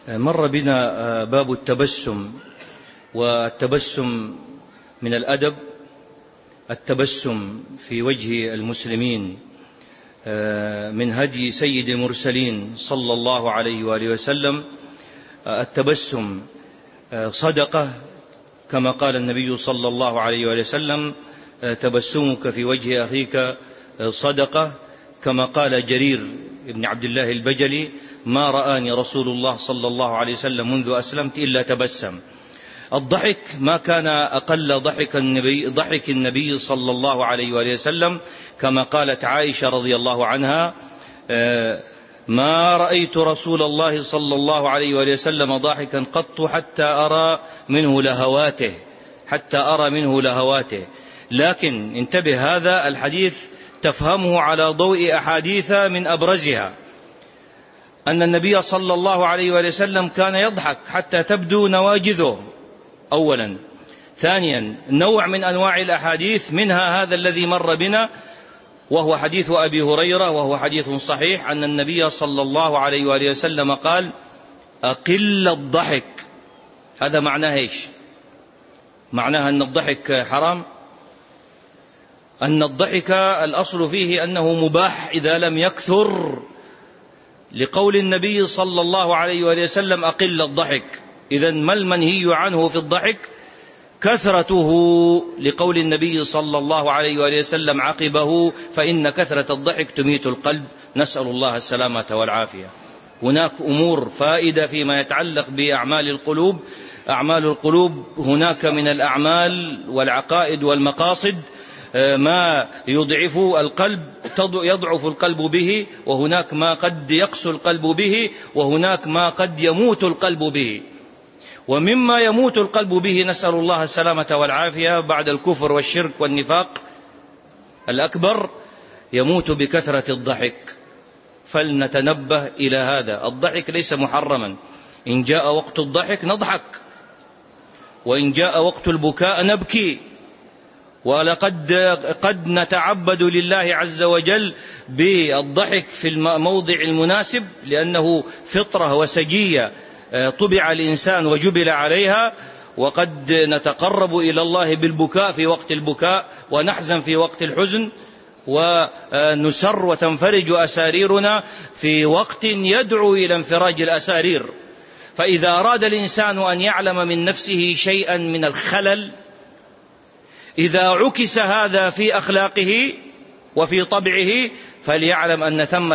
مر بنا باب التبسم، والتبسم من الأدب، التبسم في وجه المسلمين من هدي سيد المرسلين صلى الله عليه وآله وسلم. التبسم صدقة، كما قال النبي صلى الله عليه وآله وسلم: تبسمك في وجه أخيك صدقة. كما قال جرير بن عبد الله البجلي: ما رآني رسول الله صلى الله عليه وسلم منذ أسلمت إلا تبسم. الضحك ما كان أقل ضحك النبي صلى الله عليه وآله وسلم، كما قالت عائشة رضي الله عنها: ما رأيت رسول الله صلى الله عليه وآله وسلم ضاحكا قط حتى أرى منه لهواته. لكن انتبه، هذا الحديث تفهمه على ضوء أحاديث من أبرزها أن النبي صلى الله عليه وآله وسلم كان يضحك حتى تبدو نواجذه أولا. ثانيا، نوع من أنواع الأحاديث منها هذا الذي مر بنا، وهو حديث أبي هريرة، وهو حديث صحيح، أن النبي صلى الله عليه وآله وسلم قال: أقل الضحك. هذا معناه إيش؟ معناه أن الضحك حرام، أن الضحك الأصل فيه أنه مباح إذا لم يكثر، لقول النبي صلى الله عليه وآله وسلم: أقل الضحك. إذن ما المنهي عنه في الضحك؟ كثرته، لقول النبي صلى الله عليه وآله وسلم عقبه: فإن كثرة الضحك تميت القلب. نسأل الله السلامة والعافية. هناك أمور فائدة فيما يتعلق بأعمال القلوب. أعمال القلوب هناك من الأعمال والعقائد والمقاصد ما يضعف القلب به، وهناك ما قد يقسو القلب به، وهناك ما قد يموت القلب به. ومما يموت القلب به نسأل الله السلامة والعافية بعد الكفر والشرك والنفاق الأكبر يموت بكثرة الضحك. فلنتنبه إلى هذا. الضحك ليس محرما، إن جاء وقت الضحك نضحك، وإن جاء وقت البكاء نبكي. قد نتعبد لله عز وجل بالضحك في الموضع المناسب، لأنه فطرة وسجية طبع الإنسان وجبل عليها. وقد نتقرب إلى الله بالبكاء في وقت البكاء، ونحزن في وقت الحزن، ونسر وتنفرج أساريرنا في وقت يدعو إلى انفراج الأسارير. فإذا أراد الإنسان أن يعلم من نفسه شيئا من الخلل، إذا عكس هذا في أخلاقه وفي طبعه، فليعلم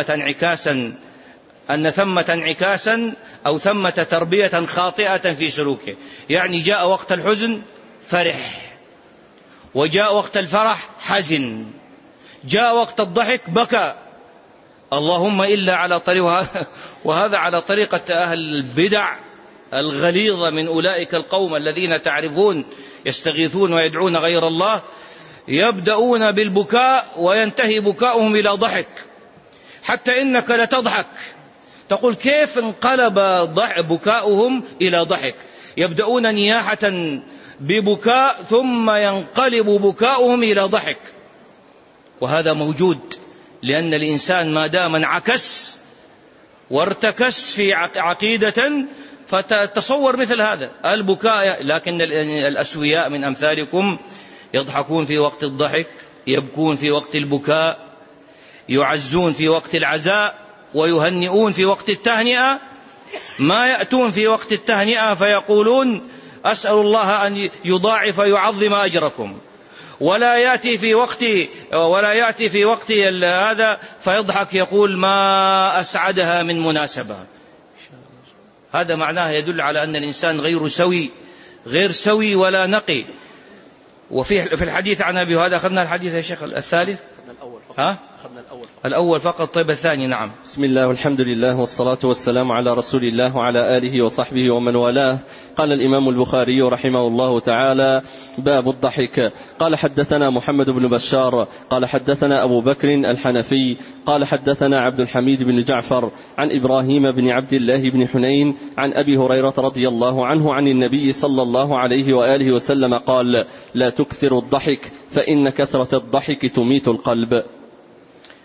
أن ثمة انعكاسا أو ثمة تربية خاطئة في سلوكه. يعني جاء وقت الحزن فرح، وجاء وقت الفرح حزن، جاء وقت الضحك بكى. اللهم إلا على وهذا على طريقة أهل البدع الغليظة من أولئك القوم الذين تعرفون يستغيثون ويدعون غير الله، يبدأون بالبكاء وينتهي بكاؤهم إلى ضحك، حتى إنك لتضحك تقول: كيف انقلب بكاؤهم إلى ضحك؟ يبدأون نياحة ببكاء ثم ينقلب بكاؤهم إلى ضحك. وهذا موجود، لأن الإنسان ما دام انعكس وارتكس في عقيدة فتصور مثل هذا البكاء. لكن الأسوياء من أمثالكم يضحكون في وقت الضحك، يبكون في وقت البكاء، يعزون في وقت العزاء، ويهنئون في وقت التهنئة. ما يأتون في وقت التهنئة فيقولون: أسأل الله أن يضاعف يعظم أجركم، ولا يأتي في وقت هذا فيضحك يقول: ما أسعدها من مناسبة. هذا معناه يدل على أن الإنسان غير سوي ولا نقي. وفي الحديث عن أبي، هذا أخذنا الحديث يا شيخ الثالث، أخذنا الأول فقط. طيب الثاني. نعم. بسم الله والحمد لله والصلاة والسلام على رسول الله وعلى آله وصحبه ومن والاه. قال الإمام البخاري رحمه الله تعالى: باب الضحك. قال: حدثنا محمد بن بشار قال حدثنا أبو بكر الحنفي قال حدثنا عبد الحميد بن جعفر عن إبراهيم بن عبد الله بن حنين عن أبي هريرة رضي الله عنه عن النبي صلى الله عليه وآله وسلم قال: لا تكثر الضحك، فإن كثرة الضحك تميت القلب.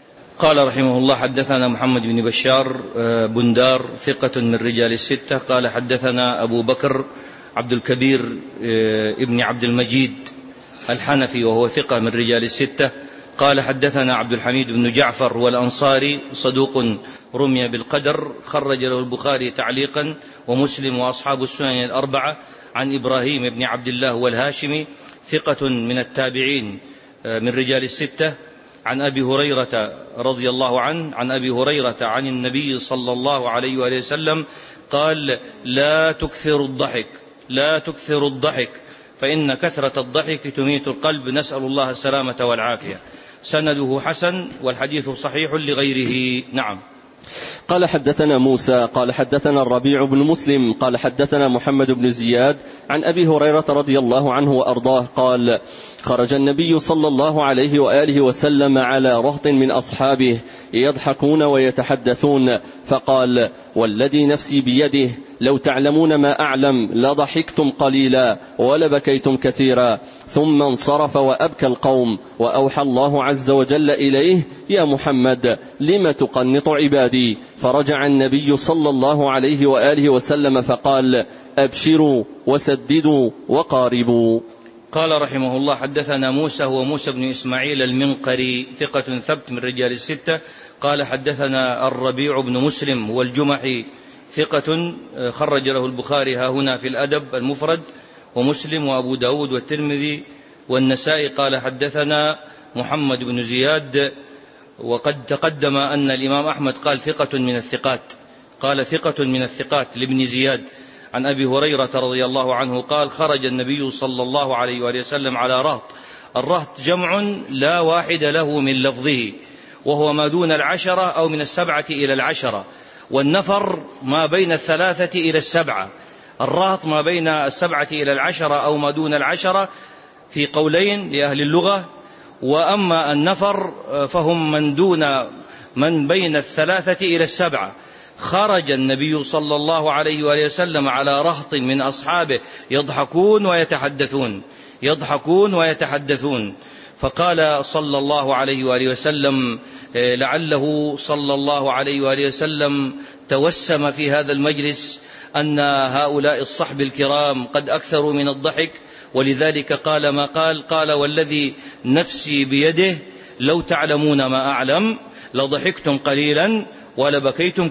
قال رحمه الله: حدثنا محمد بن بشار بندار ثقة من رجال الستة. قال حدثنا أبو بكر عبد الكبير ابن عبد المجيد الحنفي وهو ثقة من رجال الستة. قال حدثنا عبد الحميد بن جعفر والأنصاري صدوق رمي بالقدر، خرج له البخاري تعليقا ومسلم وأصحاب السنن الأربعة، عن إبراهيم بن عبد الله والهاشمي ثقة من التابعين من رجال الستة، عن أبي هريرة رضي الله عنه عن أبي هريرة عن النبي صلى الله عليه وآله وسلم قال: لا تكثروا الضحك فإن كثرة الضحك تميت القلب، نسأل الله السلامة والعافية. سنده حسن والحديث صحيح لغيره. نعم. قال حدثنا موسى قال حدثنا الربيع بن مسلم قال حدثنا محمد بن زياد عن أبي هريرة رضي الله عنه وأرضاه قال: خرج النبي صلى الله عليه وآله وسلم على رهط من أصحابه يضحكون ويتحدثون، فقال: والذي نفسي بيده لو تعلمون ما أعلم لضحكتم قليلا ولبكيتم كثيرا. ثم انصرف وأبكى القوم، وأوحى الله عز وجل إليه: يا محمد لم تقنط عبادي؟ فرجع النبي صلى الله عليه وآله وسلم فقال: أبشروا وسددوا وقاربوا. قال رحمه الله: حدثنا موسى هو موسى بن إسماعيل المنقري ثقة ثبت من رجال الستة. قال حدثنا الربيع بن مسلم والجمحي ثقة، خرج له البخاري هنا في الأدب المفرد ومسلم وأبو داود والترمذي والنسائي. قال حدثنا محمد بن زياد، وقد تقدم أن الإمام أحمد قال ثقة من الثقات لابن زياد، عن أبي هريرة رضي الله عنه قال: خرج النبي صلى الله عليه وآله وسلم على رهط. الرهط جمع لا واحد له من لفظه، وهو ما دون 10 أو من 7 إلى 10، والنفر ما بين 3 إلى 7. الرهط ما بين 7 إلى 10 أو ما دون 10 في قولين لأهل اللغة، وأما النفر فهم من بين 3 إلى 7. خرج النبي صلى الله عليه وآله وسلم على رهط من أصحابه يضحكون ويتحدثون، فقال صلى الله عليه وآله وسلم: لعله صلى الله عليه وآله وسلم توسم في هذا المجلس أن هؤلاء الصحب الكرام قد أكثروا من الضحك، ولذلك قال ما قال: والذي نفسي بيده لو تعلمون ما أعلم لضحكتم قليلا ولبكيتم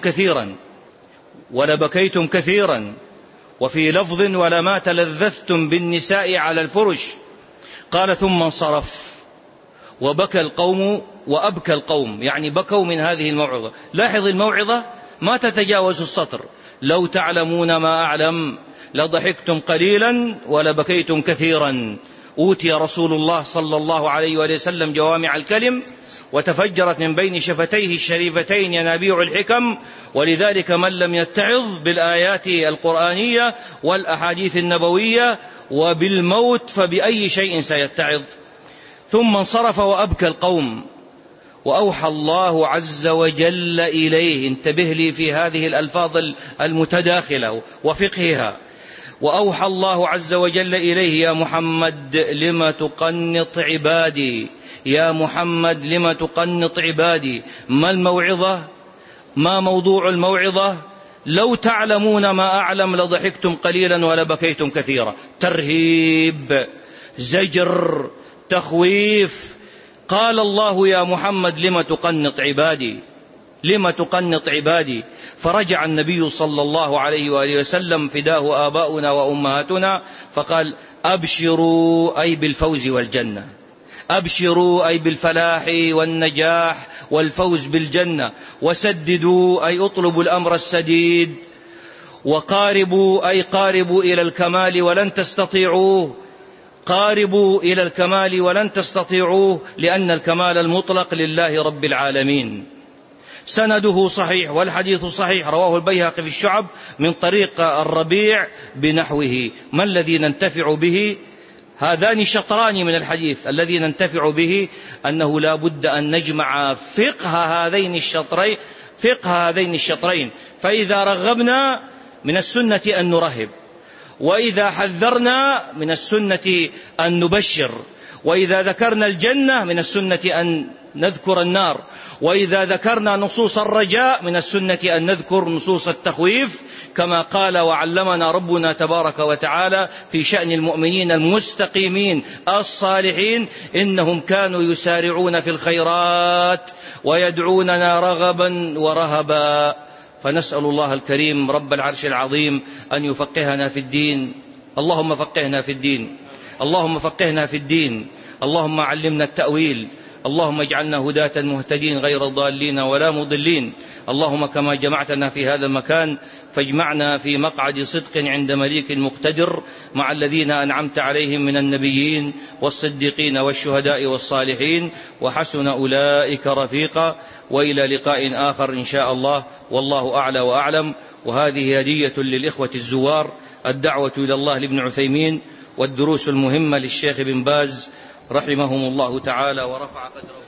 كثيرا. وفي لفظ: ولما تلذذتم بالنساء على الفرش. قال: ثم انصرف وبكى القوم وأبكى القوم، يعني بكوا من هذه الموعظة. لاحظ الموعظة ما تتجاوز السطر: لو تعلمون ما أعلم لضحكتم قليلا ولبكيتم كثيرا. أوتي رسول الله صلى الله عليه وآله وسلم جوامع الكلم، وتفجرت من بين شفتيه الشريفتين ينابيع الحكم، ولذلك من لم يتعظ بالآيات القرآنية والأحاديث النبوية وبالموت فبأي شيء سيتعظ. ثم انصرف وأبكى القوم، وأوحى الله عز وجل إليه. انتبه لي في هذه الألفاظ المتداخلة وفقهها. وأوحى الله عز وجل إليه: يا محمد لم تقنط عبادي؟ يا محمد لم تقنط عبادي؟ ما الموعظة؟ ما موضوع الموعظة؟ لو تعلمون ما أعلم لضحكتم قليلا ولبكيتم كثيرا. ترهيب، زجر، تخويف. قال الله: يا محمد لم تقنط عبادي؟ فرجع النبي صلى الله عليه وآله وسلم فداه آباؤنا وأمهاتنا فقال: أبشروا أي بالفوز والجنة، أبشروا أي بالفلاح والنجاح والفوز بالجنة، وسددوا أي اطلبوا الأمر السديد، وقاربوا أي قاربوا إلى الكمال ولن تستطيعوه، قاربوا إلى الكمال ولن تستطيعوه، لأن الكمال المطلق لله رب العالمين. سنده صحيح والحديث صحيح، رواه البيهقي في الشعب من طريق الربيع بنحوه. ما الذي ننتفع به؟ هذان شطران من الحديث. الذي ننتفع به أنه لا بد أن نجمع فقه هذين الشطرين، فإذا رغبنا من السنة أن نرهب، وإذا حذرنا من السنة أن نبشر، وإذا ذكرنا الجنة من السنة أن نذكر النار، وإذا ذكرنا نصوص الرجاء من السنة أن نذكر نصوص التخويف، كما قال وعلمنا ربنا تبارك وتعالى في شأن المؤمنين المستقيمين الصالحين: إنهم كانوا يسارعون في الخيرات ويدعوننا رغبا ورهبا. فنسأل الله الكريم رب العرش العظيم أن يفقهنا في الدين. اللهم فقهنا في الدين، اللهم فقهنا في الدين، اللهم علمنا التأويل، اللهم اجعلنا هداة مهتدين غير ضالين ولا مضلين. اللهم كما جمعتنا في هذا المكان فاجمعنا في مقعد صدق عند مليك مقتدر مع الذين أنعمت عليهم من النبيين والصديقين والشهداء والصالحين، وحسن أولئك رفيقا. وإلى لقاء آخر إن شاء الله، والله أعلى وأعلم. وهذه هدية للإخوة الزوار، الدعوة إلى الله لابن عثيمين، والدروس المهمة للشيخ بن باز رحمهم الله تعالى ورفع قدره.